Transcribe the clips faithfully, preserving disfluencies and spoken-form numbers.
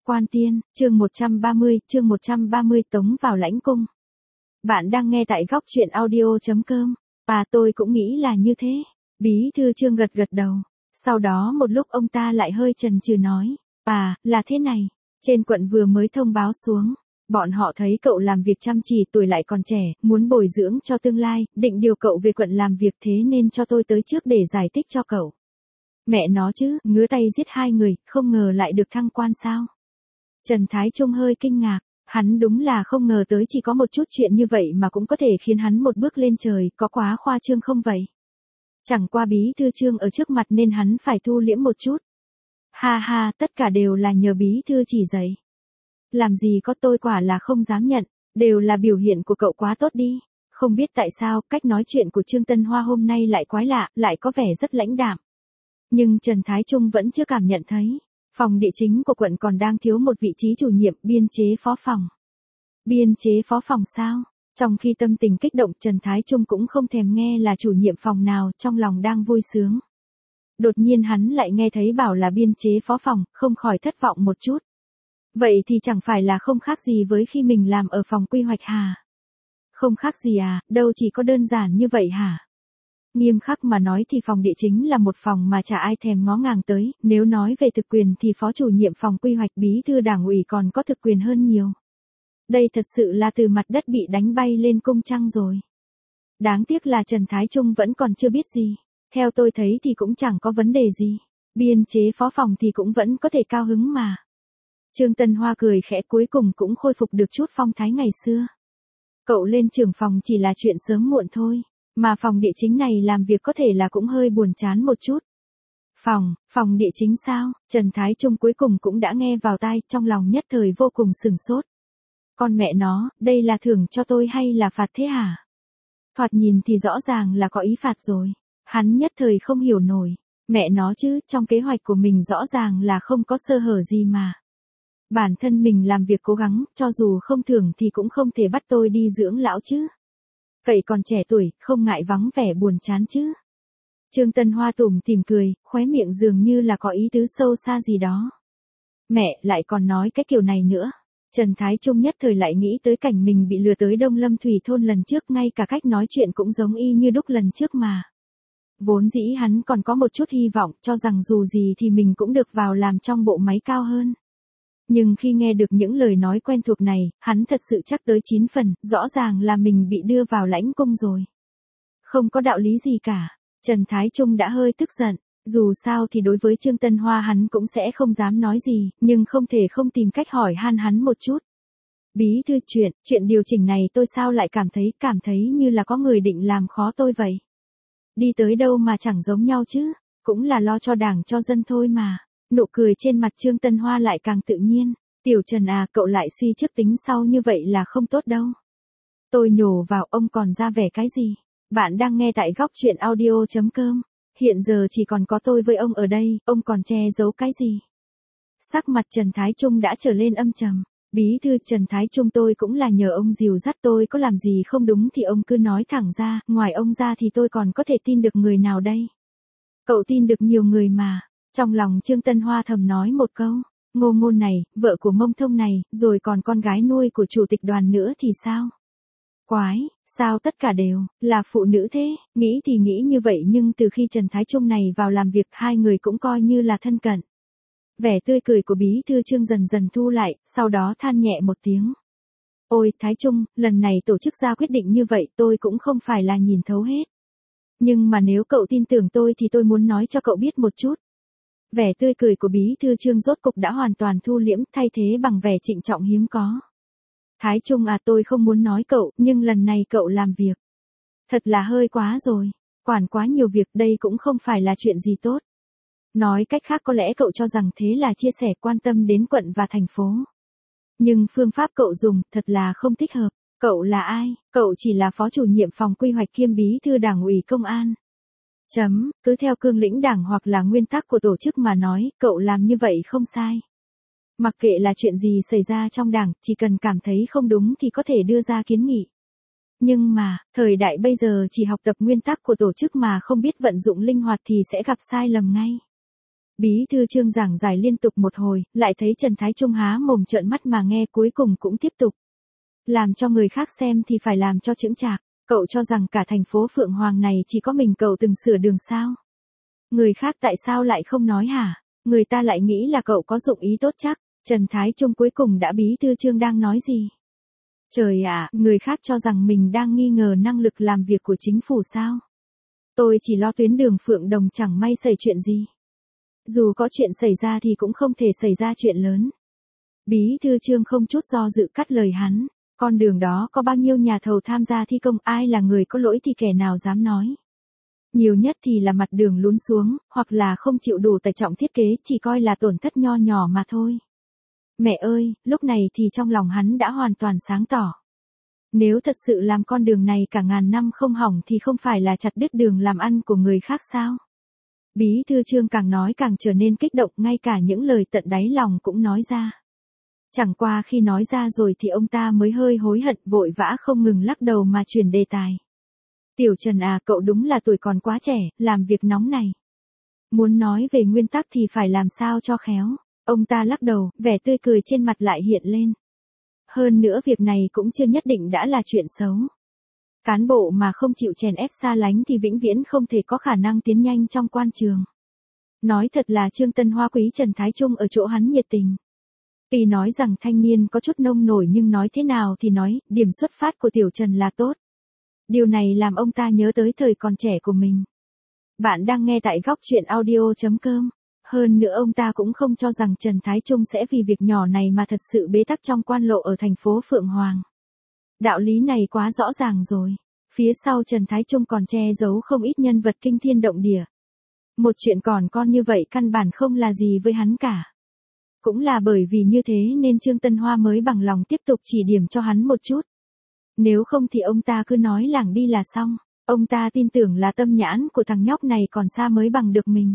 Quan Tiên, chương một trăm ba mươi, chương một trăm ba mươi tống vào lãnh cung. Bạn đang nghe tại góc truyện audio.com. Và tôi cũng nghĩ là như thế. Bí thư Trương gật gật đầu. Sau đó một lúc ông ta lại hơi chần chừ nói. À, là thế này. Trên quận vừa mới thông báo xuống. Bọn họ thấy cậu làm việc chăm chỉ, tuổi lại còn trẻ, muốn bồi dưỡng cho tương lai, định điều cậu về quận làm việc, thế nên cho tôi tới trước để giải thích cho cậu. Mẹ nó chứ, ngứa tay giết hai người, không ngờ lại được thăng quan sao? Trần Thái Trung hơi kinh ngạc, hắn đúng là không ngờ tới chỉ có một chút chuyện như vậy mà cũng có thể khiến hắn một bước lên trời, có quá khoa trương không vậy? Chẳng qua bí thư Trương ở trước mặt nên hắn phải thu liễm một chút. Ha ha, tất cả đều là nhờ bí thư chỉ dạy. Làm gì có, tôi quả là không dám nhận, đều là biểu hiện của cậu quá tốt đi. Không biết tại sao, cách nói chuyện của Trương Tân Hoa hôm nay lại quái lạ, lại có vẻ rất lãnh đạm. Nhưng Trần Thái Trung vẫn chưa cảm nhận thấy. Phòng địa chính của quận còn đang thiếu một vị trí chủ nhiệm, biên chế phó phòng. Biên chế phó phòng sao? Trong khi tâm tình kích động, Trần Thái Trung cũng không thèm nghe là chủ nhiệm phòng nào, trong lòng đang vui sướng. Đột nhiên hắn lại nghe thấy bảo là biên chế phó phòng, không khỏi thất vọng một chút. Vậy thì chẳng phải là không khác gì với khi mình làm ở phòng quy hoạch hả? Không khác gì à, đâu chỉ có đơn giản như vậy hả? Nghiêm khắc mà nói thì phòng địa chính là một phòng mà chả ai thèm ngó ngàng tới, nếu nói về thực quyền thì phó chủ nhiệm phòng quy hoạch, bí thư đảng ủy còn có thực quyền hơn nhiều. Đây thật sự là từ mặt đất bị đánh bay lên cung trăng rồi. Đáng tiếc là Trần Thái Trung vẫn còn chưa biết gì. Theo tôi thấy thì cũng chẳng có vấn đề gì. Biên chế phó phòng thì cũng vẫn có thể cao hứng mà. Trương Tân Hoa cười khẽ, cuối cùng cũng khôi phục được chút phong thái ngày xưa. Cậu lên trưởng phòng chỉ là chuyện sớm muộn thôi. Mà phòng địa chính này làm việc có thể là cũng hơi buồn chán một chút. Phòng, phòng địa chính sao? Trần Thái Trung cuối cùng cũng đã nghe vào tai, trong lòng nhất thời vô cùng sửng sốt. Con mẹ nó, đây là thưởng cho tôi hay là phạt thế hả? Thoạt nhìn thì rõ ràng là có ý phạt rồi. Hắn nhất thời không hiểu nổi. Mẹ nó chứ, trong kế hoạch của mình rõ ràng là không có sơ hở gì mà. Bản thân mình làm việc cố gắng, cho dù không thưởng thì cũng không thể bắt tôi đi dưỡng lão chứ. Cậy còn trẻ tuổi, không ngại vắng vẻ buồn chán chứ. Trương Tân Hoa tủm tỉm cười, khóe miệng dường như là có ý tứ sâu xa gì đó. Mẹ, lại còn nói cái kiểu này nữa. Trần Thái Trung nhất thời lại nghĩ tới cảnh mình bị lừa tới Đông Lâm Thủy Thôn lần trước, ngay cả cách nói chuyện cũng giống y như đúc lần trước mà. Vốn dĩ hắn còn có một chút hy vọng, cho rằng dù gì thì mình cũng được vào làm trong bộ máy cao hơn. Nhưng khi nghe được những lời nói quen thuộc này, hắn thật sự chắc tới chín phần, rõ ràng là mình bị đưa vào lãnh cung rồi. Không có đạo lý gì cả. Trần Thái Trung đã hơi tức giận, dù sao thì đối với Trương Tân Hoa hắn cũng sẽ không dám nói gì, nhưng không thể không tìm cách hỏi han hắn một chút. Bí thư, chuyện, chuyện điều chỉnh này tôi sao lại cảm thấy, cảm thấy như là có người định làm khó tôi vậy. Đi tới đâu mà chẳng giống nhau chứ, cũng là lo cho đảng cho dân thôi mà. Nụ cười trên mặt Trương Tân Hoa lại càng tự nhiên. Tiểu Trần à, cậu lại suy trước tính sau như vậy là không tốt đâu. Tôi nhổ vào, ông còn ra vẻ cái gì? Bạn đang nghe tại góc truyện audio.com. Hiện giờ chỉ còn có tôi với ông ở đây, ông còn che giấu cái gì? Sắc mặt Trần Thái Trung đã trở lên âm trầm. Bí thư Trần Thái Trung, tôi cũng là nhờ ông dìu dắt, tôi có làm gì không đúng thì ông cứ nói thẳng ra, ngoài ông ra thì tôi còn có thể tin được người nào đây? Cậu tin được nhiều người mà. Trong lòng Trương Tân Hoa thầm nói một câu, Ngô Ngôn này, vợ của Mông Thông này, rồi còn con gái nuôi của chủ tịch đoàn nữa thì sao? Quái, sao tất cả đều là phụ nữ thế? Nghĩ thì nghĩ như vậy nhưng từ khi Trần Thái Trung này vào làm việc, hai người cũng coi như là thân cận. Vẻ tươi cười của bí thư Trương dần dần thu lại, sau đó than nhẹ một tiếng. Ôi Thái Trung, lần này tổ chức ra quyết định như vậy tôi cũng không phải là nhìn thấu hết. Nhưng mà nếu cậu tin tưởng tôi thì tôi muốn nói cho cậu biết một chút. Vẻ tươi cười của bí thư Trương rốt cục đã hoàn toàn thu liễm, thay thế bằng vẻ trịnh trọng hiếm có. Thái Trung à, tôi không muốn nói cậu, nhưng lần này cậu làm việc. Thật là hơi quá rồi. Quản quá nhiều việc, đây cũng không phải là chuyện gì tốt. Nói cách khác, có lẽ cậu cho rằng thế là chia sẻ, quan tâm đến quận và thành phố. Nhưng phương pháp cậu dùng, thật là không thích hợp. Cậu là ai? Cậu chỉ là phó chủ nhiệm phòng quy hoạch kiêm bí thư đảng ủy công an. Chấm, cứ theo cương lĩnh đảng hoặc là nguyên tắc của tổ chức mà nói, cậu làm như vậy không sai. Mặc kệ là chuyện gì xảy ra trong đảng, chỉ cần cảm thấy không đúng thì có thể đưa ra kiến nghị. Nhưng mà, thời đại bây giờ chỉ học tập nguyên tắc của tổ chức mà không biết vận dụng linh hoạt thì sẽ gặp sai lầm ngay. Bí thư Trương giảng giải liên tục một hồi, lại thấy Trần Thái Trung há mồm trợn mắt mà nghe, cuối cùng cũng tiếp tục. Làm cho người khác xem thì phải làm cho chững chạc, cậu cho rằng cả thành phố Phượng Hoàng này chỉ có mình cậu từng sửa đường sao? Người khác tại sao lại không nói hả? Người ta lại nghĩ là cậu có dụng ý tốt chắc. Trần Thái Trung cuối cùng đã bí thư Trương đang nói gì? Trời ạ, người khác cho rằng mình đang nghi ngờ năng lực làm việc của chính phủ sao? Tôi chỉ lo tuyến đường Phượng Đồng chẳng may xảy chuyện gì. Dù có chuyện xảy ra thì cũng không thể xảy ra chuyện lớn. Bí thư Trương không chút do dự cắt lời hắn. Con đường đó có bao nhiêu nhà thầu tham gia thi công, ai là người có lỗi thì kẻ nào dám nói. Nhiều nhất thì là mặt đường lún xuống, hoặc là không chịu đủ tải trọng thiết kế, chỉ coi là tổn thất nho nhỏ mà thôi. Mẹ ơi, lúc này thì trong lòng hắn đã hoàn toàn sáng tỏ. Nếu thật sự làm con đường này cả ngàn năm không hỏng thì không phải là chặt đứt đường làm ăn của người khác sao? Bí thư Trương càng nói càng trở nên kích động, ngay cả những lời tận đáy lòng cũng nói ra. Chẳng qua khi nói ra rồi thì ông ta mới hơi hối hận, vội vã không ngừng lắc đầu mà chuyển đề tài. Tiểu Trần à, cậu đúng là tuổi còn quá trẻ, làm việc nóng này. Muốn nói về nguyên tắc thì phải làm sao cho khéo. Ông ta lắc đầu, vẻ tươi cười trên mặt lại hiện lên. Hơn nữa việc này cũng chưa nhất định đã là chuyện xấu. Cán bộ mà không chịu chèn ép xa lánh thì vĩnh viễn không thể có khả năng tiến nhanh trong quan trường. Nói thật là Trương Tân Hoa quý Trần Thái Trung ở chỗ hắn nhiệt tình. Tuy nói rằng thanh niên có chút nông nổi nhưng nói thế nào thì nói, điểm xuất phát của Tiểu Trần là tốt. Điều này làm ông ta nhớ tới thời còn trẻ của mình. Bạn đang nghe tại góc truyện audio chấm com. Hơn nữa ông ta cũng không cho rằng Trần Thái Trung sẽ vì việc nhỏ này mà thật sự bế tắc trong quan lộ ở thành phố Phượng Hoàng. Đạo lý này quá rõ ràng rồi. Phía sau Trần Thái Trung còn che giấu không ít nhân vật kinh thiên động địa. Một chuyện còn con như vậy căn bản không là gì với hắn cả. Cũng là bởi vì như thế nên Trương Tân Hoa mới bằng lòng tiếp tục chỉ điểm cho hắn một chút. Nếu không thì ông ta cứ nói lảng đi là xong. Ông ta tin tưởng là tâm nhãn của thằng nhóc này còn xa mới bằng được mình.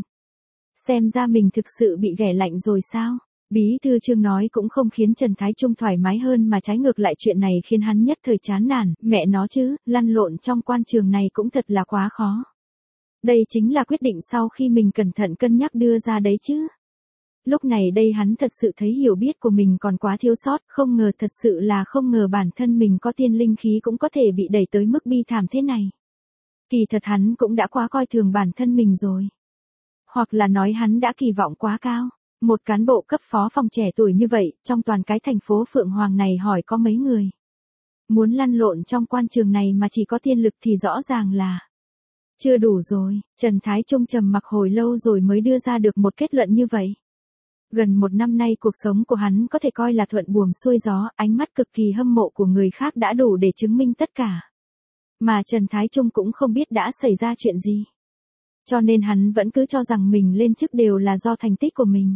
Xem ra mình thực sự bị ghẻ lạnh rồi sao? Bí thư Trương nói cũng không khiến Trần Thái Trung thoải mái hơn mà trái ngược lại, chuyện này khiến hắn nhất thời chán nản, mẹ nó chứ, lăn lộn trong quan trường này cũng thật là quá khó. Đây chính là quyết định sau khi mình cẩn thận cân nhắc đưa ra đấy chứ. Lúc này đây hắn thật sự thấy hiểu biết của mình còn quá thiếu sót, không ngờ thật sự là không ngờ bản thân mình có tiên linh khí cũng có thể bị đẩy tới mức bi thảm thế này. Kỳ thật hắn cũng đã quá coi thường bản thân mình rồi. Hoặc là nói hắn đã kỳ vọng quá cao. Một cán bộ cấp phó phòng trẻ tuổi như vậy, trong toàn cái thành phố Phượng Hoàng này hỏi có mấy người. Muốn lăn lộn trong quan trường này mà chỉ có tiên lực thì rõ ràng là chưa đủ rồi. Trần Thái Trung trầm mặc hồi lâu rồi mới đưa ra được một kết luận như vậy. Gần một năm nay cuộc sống của hắn có thể coi là thuận buồm xuôi gió, ánh mắt cực kỳ hâm mộ của người khác đã đủ để chứng minh tất cả. Mà Trần Thái Trung cũng không biết đã xảy ra chuyện gì. Cho nên hắn vẫn cứ cho rằng mình lên chức đều là do thành tích của mình.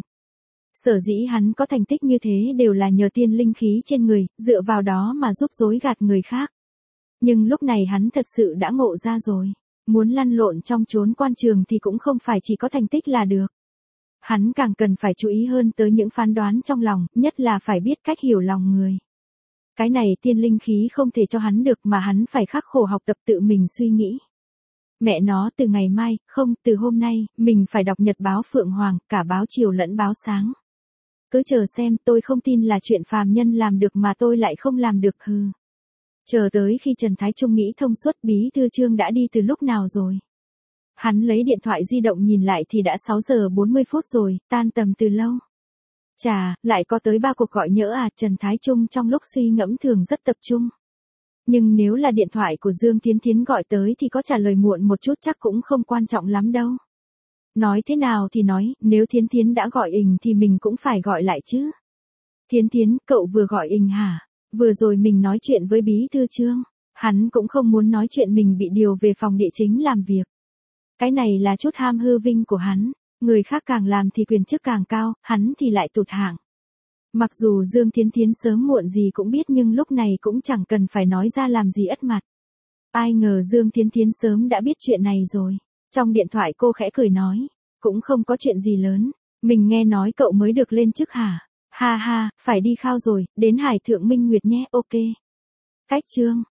Sở dĩ hắn có thành tích như thế đều là nhờ tiên linh khí trên người, dựa vào đó mà giúp dối gạt người khác. Nhưng lúc này hắn thật sự đã ngộ ra rồi. Muốn lăn lộn trong chốn quan trường thì cũng không phải chỉ có thành tích là được. Hắn càng cần phải chú ý hơn tới những phán đoán trong lòng, nhất là phải biết cách hiểu lòng người. Cái này tiên linh khí không thể cho hắn được mà hắn phải khắc khổ học tập tự mình suy nghĩ. Mẹ nó, từ ngày mai, không, từ hôm nay, mình phải đọc nhật báo Phượng Hoàng, cả báo chiều lẫn báo sáng. Cứ chờ xem, tôi không tin là chuyện phàm nhân làm được mà tôi lại không làm được hừ. Chờ tới khi Trần Thái Trung nghĩ thông suốt, bí thư Trương đã đi từ lúc nào rồi. Hắn lấy điện thoại di động nhìn lại thì đã sáu giờ bốn mươi phút rồi, tan tầm từ lâu. Chà, lại có tới ba cuộc gọi nhỡ à, Trần Thái Trung trong lúc suy ngẫm thường rất tập trung. Nhưng nếu là điện thoại của Dương Thiến Thiến gọi tới thì có trả lời muộn một chút chắc cũng không quan trọng lắm đâu. Nói thế nào thì nói, nếu Thiến Thiến đã gọi ình thì mình cũng phải gọi lại chứ. Thiến Thiến, cậu vừa gọi ình hả? Vừa rồi mình nói chuyện với bí thư Trương. Hắn cũng không muốn nói chuyện mình bị điều về phòng địa chính làm việc. Cái này là chút ham hư vinh của hắn. Người khác càng làm thì quyền chức càng cao, hắn thì lại tụt hạng. Mặc dù Dương Thiến Thiến sớm muộn gì cũng biết nhưng lúc này cũng chẳng cần phải nói ra làm gì ất mặt. Ai ngờ Dương Thiến Thiến sớm đã biết chuyện này rồi. Trong điện thoại cô khẽ cười nói, cũng không có chuyện gì lớn, mình nghe nói cậu mới được lên chức hả? Ha ha, phải đi khao rồi, đến Hải Thượng Minh Nguyệt nhé, ok. Cách Trương.